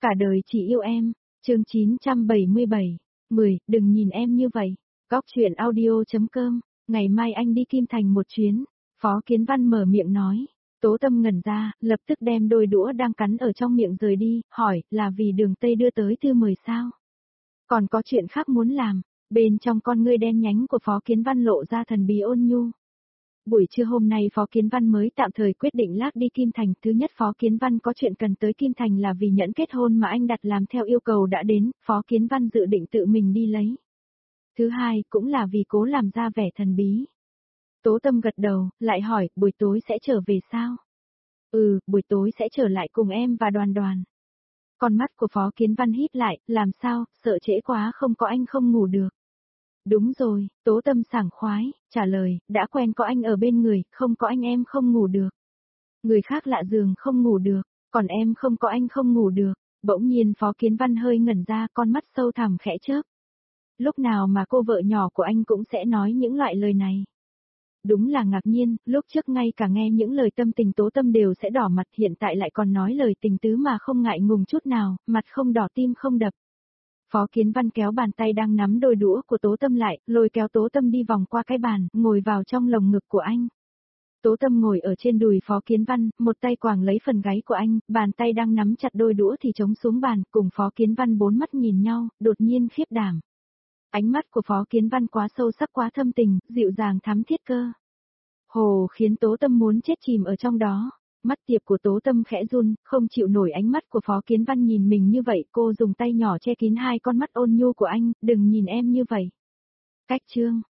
cả đời chỉ yêu em. Chương 977. 10. Đừng nhìn em như vậy. Góc truyện audio.com. Ngày mai anh đi Kim Thành một chuyến. Phó Kiến Văn mở miệng nói. Tố Tâm ngẩn ra, lập tức đem đôi đũa đang cắn ở trong miệng rời đi, hỏi, là vì Đường Tây đưa tới thư mời sao? Còn có chuyện khác muốn làm. Bên trong con ngươi đen nhánh của Phó Kiến Văn lộ ra thần bí ôn nhu. Buổi trưa hôm nay Phó Kiến Văn mới tạm thời quyết định lác đi Kim Thành. Thứ nhất, Phó Kiến Văn có chuyện cần tới Kim Thành là vì nhẫn kết hôn mà anh đặt làm theo yêu cầu đã đến, Phó Kiến Văn dự định tự mình đi lấy. Thứ hai, cũng là vì cố làm ra vẻ thần bí. Tố Tâm gật đầu, lại hỏi, buổi tối sẽ trở về sao? Buổi tối sẽ trở lại cùng em và Đoàn Đoàn. Con mắt của Phó Kiến Văn híp lại, làm sao, sợ trễ quá không có anh không ngủ được. Đúng rồi, Tố Tâm sảng khoái, trả lời, đã quen có anh ở bên người, không có anh em không ngủ được. Người khác lạ giường không ngủ được, còn em không có anh không ngủ được. Bỗng nhiên Phó Kiến Văn hơi ngẩn ra, con mắt sâu thẳm khẽ chớp. Lúc nào mà cô vợ nhỏ của anh cũng sẽ nói những loại lời này. Đúng là ngạc nhiên, lúc trước ngay cả nghe những lời tâm tình Tố Tâm đều sẽ đỏ mặt, hiện tại lại còn nói lời tình tứ mà không ngại ngùng chút nào, mặt không đỏ tim không đập. Phó Kiến Văn kéo bàn tay đang nắm đôi đũa của Tố Tâm lại, lôi kéo Tố Tâm đi vòng qua cái bàn, ngồi vào trong lồng ngực của anh. Tố Tâm ngồi ở trên đùi Phó Kiến Văn, một tay quàng lấy phần gáy của anh, bàn tay đang nắm chặt đôi đũa thì chống xuống bàn, cùng Phó Kiến Văn bốn mắt nhìn nhau, đột nhiên khiếp đảm. Ánh mắt của Phó Kiến Văn quá sâu sắc quá thâm tình, dịu dàng thắm thiết cơ. Hồ khiến Tố Tâm muốn chết chìm ở trong đó. Mắt tiệp của Tố Tâm khẽ run, không chịu nổi ánh mắt của Phó Kiến Văn nhìn mình như vậy, cô dùng tay nhỏ che kín hai con mắt ôn nhu của anh, đừng nhìn em như vậy. Cách chương.